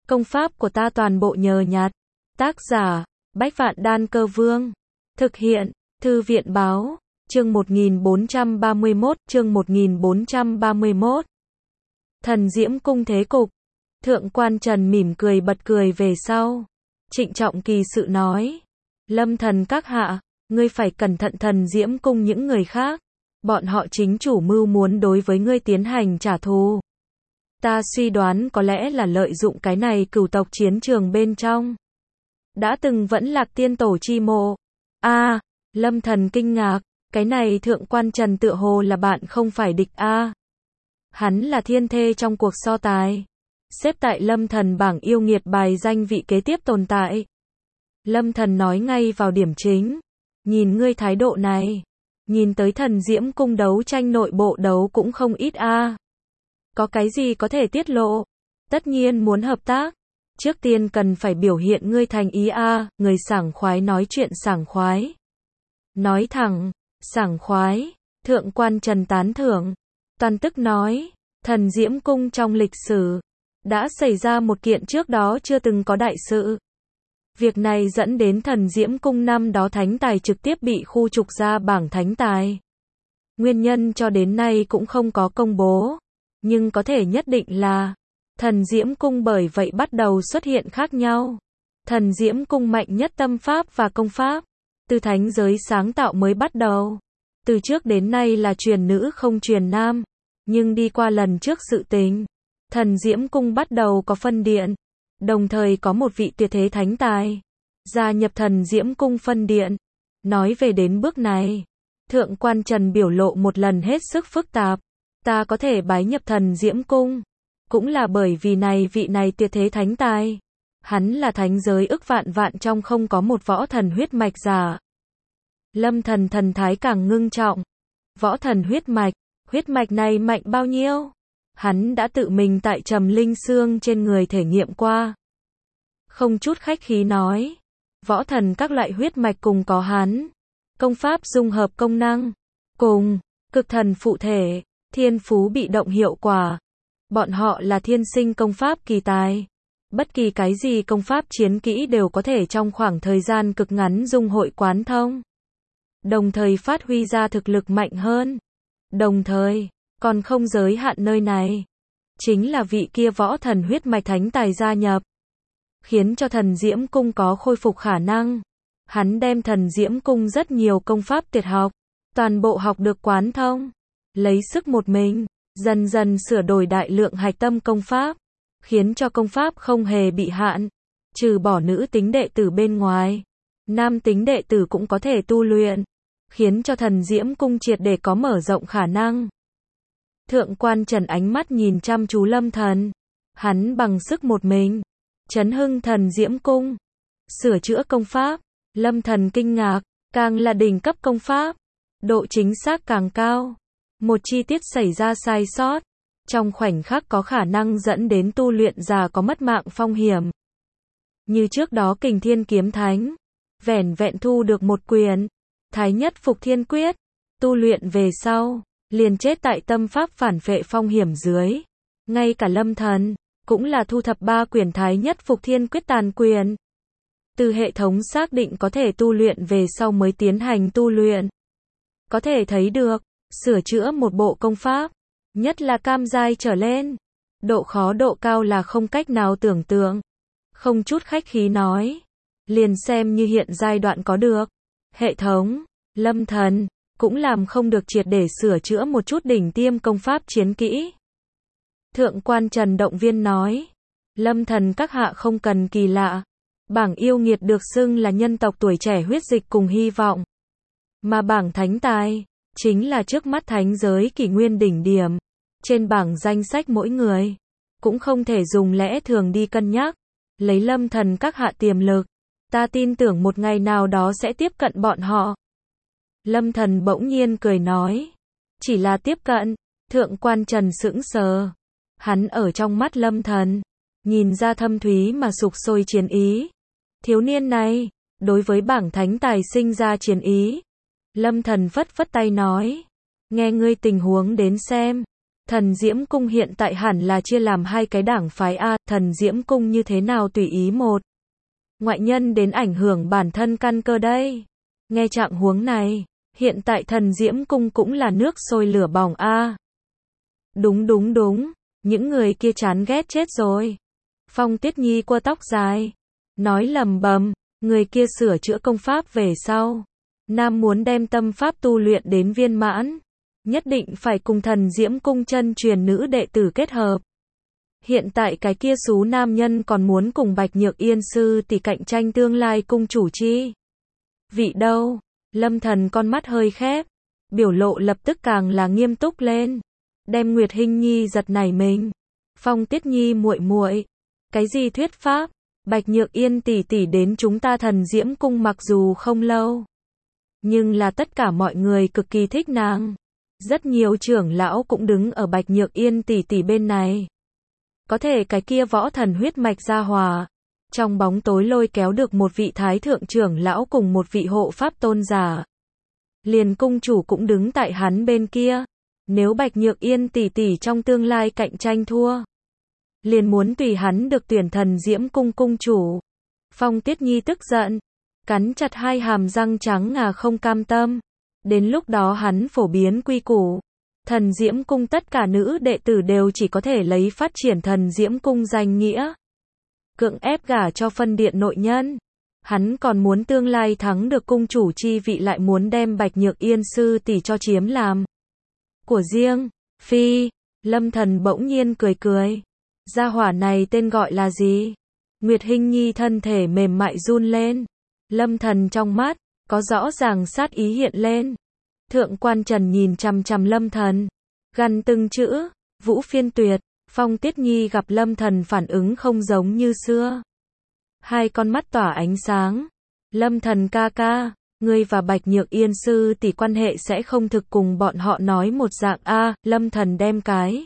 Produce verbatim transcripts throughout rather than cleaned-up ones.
Công pháp của ta toàn bộ nhờ nhặt. Tác giả, Bách Vạn Đan Cơ Vương. Thực hiện, Thư viện Báo. Chương một nghìn bốn trăm ba mươi mốt, chương một nghìn bốn trăm ba mươi mốt. Thần Diễm Cung thế cục. Thượng quan Trần mỉm cười bật cười về sau. Trịnh trọng kỳ sự nói. Lâm thần các hạ, ngươi phải cẩn thận Thần Diễm Cung những người khác. Bọn họ chính chủ mưu muốn đối với ngươi tiến hành trả thù. Ta suy đoán có lẽ là lợi dụng cái này cửu tộc chiến trường bên trong. Đã từng vẫn lạc tiên tổ chi mộ. A, à, Lâm thần kinh ngạc, cái này thượng quan Trần tựa hồ là bạn không phải địch a. À. Hắn là thiên thê trong cuộc so tài. Xếp tại Lâm thần bảng yêu nghiệt bài danh vị kế tiếp tồn tại. Lâm thần nói ngay vào điểm chính. Nhìn ngươi thái độ này. Nhìn tới Thần Diễm Cung đấu tranh nội bộ đấu cũng không ít a. À. Có cái gì có thể tiết lộ? Tất nhiên muốn hợp tác. Trước tiên cần phải biểu hiện ngươi thành ý a, à, người sảng khoái nói chuyện sảng khoái. Nói thẳng, sảng khoái, thượng quan Trần tán thưởng. Toàn tức nói, Thần Diễm Cung trong lịch sử, đã xảy ra một kiện trước đó chưa từng có đại sự. Việc này dẫn đến Thần Diễm Cung năm đó thánh tài trực tiếp bị khu trục ra bảng thánh tài. Nguyên nhân cho đến nay cũng không có công bố. Nhưng có thể nhất định là, Thần Diễm Cung bởi vậy bắt đầu xuất hiện khác nhau. Thần Diễm Cung mạnh nhất tâm pháp và công pháp. Từ thánh giới sáng tạo mới bắt đầu. Từ trước đến nay là truyền nữ không truyền nam. Nhưng đi qua lần trước sự tình. Thần Diễm Cung bắt đầu có phân điện. Đồng thời có một vị tuyệt thế thánh tài. Gia nhập Thần Diễm Cung phân điện. Nói về đến bước này. Thượng quan Trần biểu lộ một lần hết sức phức tạp. Ta có thể bái nhập Thần Diễm Cung. Cũng là bởi vì này vị này tuyệt thế thánh tài. Hắn là thánh giới ức vạn vạn trong không có một võ thần huyết mạch giả. Lâm thần thần thái càng ngưng trọng. Võ thần huyết mạch, huyết mạch này mạnh bao nhiêu? Hắn đã tự mình tại Trầm Linh Xương trên người thể nghiệm qua. Không chút khách khí nói. Võ thần các loại huyết mạch cùng có hắn. Công pháp dung hợp công năng. Cùng, cực thần phụ thể, thiên phú bị động hiệu quả. Bọn họ là thiên sinh công pháp kỳ tài. Bất kỳ cái gì công pháp chiến kỹ đều có thể trong khoảng thời gian cực ngắn dung hội quán thông. Đồng thời phát huy ra thực lực mạnh hơn. Đồng thời, còn không giới hạn nơi này. Chính là vị kia võ thần huyết mạch thánh tài gia nhập. Khiến cho Thần Diễm Cung có khôi phục khả năng. Hắn đem Thần Diễm Cung rất nhiều công pháp tuyệt học. Toàn bộ học được quán thông. Lấy sức một mình. Dần dần sửa đổi đại lượng hạch tâm công pháp. Khiến cho công pháp không hề bị hạn. Trừ bỏ nữ tính đệ tử bên ngoài. Nam tính đệ tử cũng có thể tu luyện. Khiến cho Thần Diễm Cung triệt để có mở rộng khả năng. Thượng quan Trần ánh mắt nhìn chăm chú Lâm thần. Hắn bằng sức một mình. Chấn hưng Thần Diễm Cung. Sửa chữa công pháp. Lâm thần kinh ngạc. Càng là đỉnh cấp công pháp. Độ chính xác càng cao. Một chi tiết xảy ra sai sót. Trong khoảnh khắc có khả năng dẫn đến tu luyện giả có mất mạng phong hiểm. Như trước đó Kình Thiên Kiếm Thánh. Vẻn vẹn thu được một quyền. Thái nhất Phục Thiên Quyết. Tu luyện về sau. Liền chết tại tâm pháp phản phệ phong hiểm dưới. Ngay cả Lâm thần. Cũng là thu thập ba quyền Thái nhất Phục Thiên Quyết tàn quyền. Từ hệ thống xác định có thể tu luyện về sau mới tiến hành tu luyện. Có thể thấy được. Sửa chữa một bộ công pháp. Nhất là cam giai trở lên. Độ khó độ cao là không cách nào tưởng tượng. Không chút khách khí nói. Liền xem như hiện giai đoạn có được. Hệ thống, Lâm thần, cũng làm không được triệt để sửa chữa một chút đỉnh tiêm công pháp chiến kỹ. Thượng quan Trần động viên nói. Lâm thần các hạ không cần kỳ lạ. Bảng yêu nghiệt được xưng là nhân tộc tuổi trẻ huyết dịch cùng hy vọng. Mà bảng thánh tài, chính là trước mắt thánh giới kỷ nguyên đỉnh điểm. Trên bảng danh sách mỗi người, cũng không thể dùng lẽ thường đi cân nhắc. Lấy Lâm thần các hạ tiềm lực, ta tin tưởng một ngày nào đó sẽ tiếp cận bọn họ. Lâm thần bỗng nhiên cười nói. Chỉ là tiếp cận. Thượng quan Trần sững sờ. Hắn ở trong mắt Lâm thần. Nhìn ra thâm thúy mà sục sôi chiến ý. Thiếu niên này, đối với bảng thánh tài sinh ra chiến ý. Lâm thần phất phất tay nói. Nghe ngươi tình huống đến xem. Thần Diễm Cung hiện tại hẳn là chia làm hai cái đảng phái a, Thần Diễm Cung như thế nào tùy ý một ngoại nhân đến ảnh hưởng bản thân căn cơ đây. Nghe trạng huống này, hiện tại Thần Diễm Cung cũng là nước sôi lửa bỏng a. Đúng đúng đúng, những người kia chán ghét chết rồi. Phong Tuyết Nhi quơ tóc dài, nói lầm bầm, người kia sửa chữa công pháp về sau. Nam muốn đem tâm pháp tu luyện đến viên mãn, nhất định phải cùng Thần Diễm Cung chân truyền nữ đệ tử kết hợp. Hiện tại cái kia xú nam nhân còn muốn cùng Bạch Nhược Yên sư tỷ cạnh tranh tương lai cung chủ chi vị đâu. Lâm Thần con mắt hơi khép, biểu lộ lập tức càng là nghiêm túc lên, đem Nguyệt Hinh Nhi giật nảy mình. Phong Tuyết Nhi muội muội, cái gì thuyết pháp? Bạch Nhược Yên tỷ tỷ đến chúng ta Thần Diễm Cung mặc dù không lâu, nhưng là tất cả mọi người cực kỳ thích nàng. Rất nhiều trưởng lão cũng đứng ở Bạch Nhược Yên tỷ tỷ bên này. Có thể cái kia võ thần huyết mạch gia hòa, trong bóng tối lôi kéo được một vị thái thượng trưởng lão cùng một vị hộ pháp tôn giả. Liền cung chủ cũng đứng tại hắn bên kia. Nếu Bạch Nhược Yên tỷ tỷ trong tương lai cạnh tranh thua, liền muốn tùy hắn được tuyển Thần Diễm Cung cung chủ. Phong Tuyết Nhi tức giận, cắn chặt hai hàm răng trắng ngà không cam tâm. Đến lúc đó hắn phổ biến quy củ, Thần Diễm Cung tất cả nữ đệ tử đều chỉ có thể lấy phát triển Thần Diễm Cung danh nghĩa, cưỡng ép gả cho phân điện nội nhân. Hắn còn muốn tương lai thắng được cung chủ chi vị lại muốn đem Bạch Nhược Yên sư tỷ cho chiếm làm của riêng. Phi, Lâm Thần bỗng nhiên cười cười. Gia hỏa này tên gọi là gì? Nguyệt Hinh Nhi thân thể mềm mại run lên. Lâm Thần trong mắt có rõ ràng sát ý hiện lên. Thượng quan Trần nhìn chằm chằm Lâm Thần, gằn từng chữ, Vũ Phiên Tuyệt. Phong Tuyết Nhi gặp Lâm Thần phản ứng không giống như xưa, hai con mắt tỏa ánh sáng. Lâm Thần ca ca, ngươi và Bạch Nhược Yên sư tỷ quan hệ sẽ không thực cùng bọn họ nói một dạng a. Lâm Thần đem cái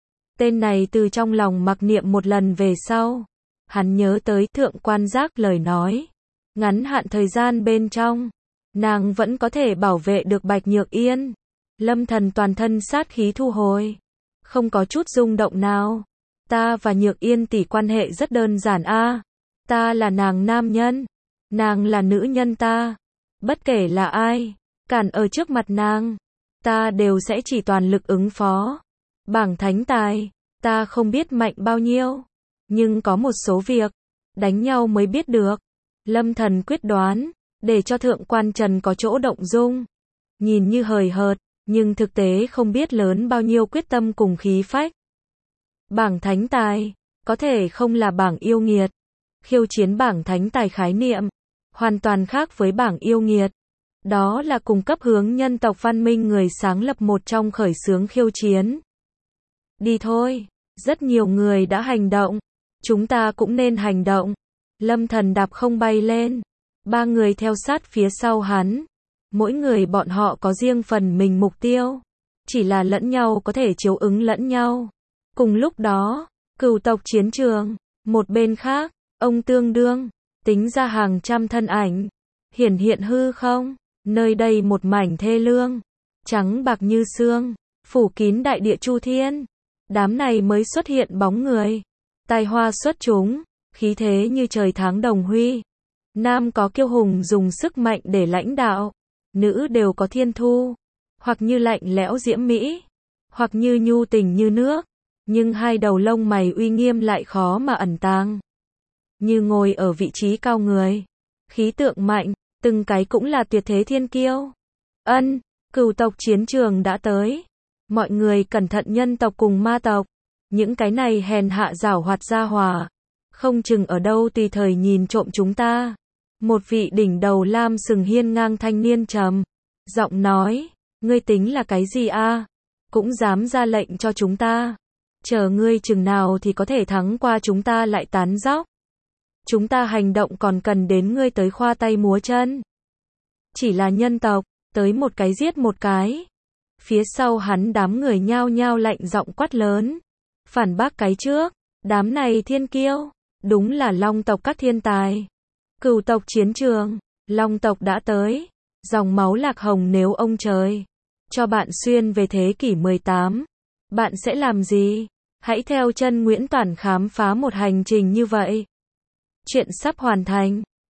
tên này từ trong lòng mặc niệm một lần về sau, hắn nhớ tới thượng quan Giác lời nói, ngắn hạn thời gian bên trong, nàng vẫn có thể bảo vệ được Bạch Nhược Yên. Lâm Thần toàn thân sát khí thu hồi, không có chút rung động nào. Ta và Nhược Yên tỷ quan hệ rất đơn giản a. Ta là nàng nam nhân, nàng là nữ nhân ta. Bất kể là ai cản ở trước mặt nàng, ta đều sẽ chỉ toàn lực ứng phó. Bảng thánh tài, ta không biết mạnh bao nhiêu, nhưng có một số việc đánh nhau mới biết được. Lâm Thần quyết đoán, để cho thượng quan Trần có chỗ động dung. Nhìn như hời hợt, nhưng thực tế không biết lớn bao nhiêu quyết tâm cùng khí phách. Bảng thánh tài, có thể không là bảng yêu nghiệt. Khiêu chiến bảng thánh tài khái niệm, hoàn toàn khác với bảng yêu nghiệt. Đó là cung cấp hướng nhân tộc văn minh người sáng lập một trong khởi xướng khiêu chiến. Đi thôi, rất nhiều người đã hành động. Chúng ta cũng nên hành động. Lâm Thần đạp không bay lên. Ba người theo sát phía sau hắn. Mỗi người bọn họ có riêng phần mình mục tiêu. Chỉ là lẫn nhau có thể chiếu ứng lẫn nhau. Cùng lúc đó, cửu tộc chiến trường, một bên khác, ông tương đương, tính ra hàng trăm thân ảnh, hiển hiện hư không, nơi đây một mảnh thê lương, trắng bạc như sương, phủ kín đại địa chu thiên. Đám này mới xuất hiện bóng người, tài hoa xuất chúng, khí thế như trời tháng đồng huy. Nam có kiêu hùng dùng sức mạnh để lãnh đạo, nữ đều có thiên thu, hoặc như lạnh lẽo diễm mỹ, hoặc như nhu tình như nước, nhưng hai đầu lông mày uy nghiêm lại khó mà ẩn tàng. Như ngồi ở vị trí cao người, khí tượng mạnh, từng cái cũng là tuyệt thế thiên kiêu. Ân, cửu tộc chiến trường đã tới. Mọi người cẩn thận, nhân tộc cùng ma tộc, những cái này hèn hạ giảo hoạt gia hòa, không chừng ở đâu tùy thời nhìn trộm chúng ta. Một vị đỉnh đầu lam sừng hiên ngang thanh niên trầm giọng nói, ngươi tính là cái gì a? Cũng dám ra lệnh cho chúng ta? Chờ ngươi chừng nào thì có thể thắng qua chúng ta lại tán dóc? Chúng ta hành động còn cần đến ngươi tới khoa tay múa chân. Chỉ là nhân tộc, tới một cái giết một cái. Phía sau hắn đám người nhao nhao lạnh giọng quát lớn, phản bác cái trước, đám này thiên kiêu, đúng là long tộc các thiên tài. Cửu tộc chiến trường, long tộc đã tới, dòng máu lạc hồng nếu ông trời cho bạn xuyên về thế kỷ mười tám. Bạn sẽ làm gì? Hãy theo chân Nguyễn Toản khám phá một hành trình như vậy. Chuyện sắp hoàn thành.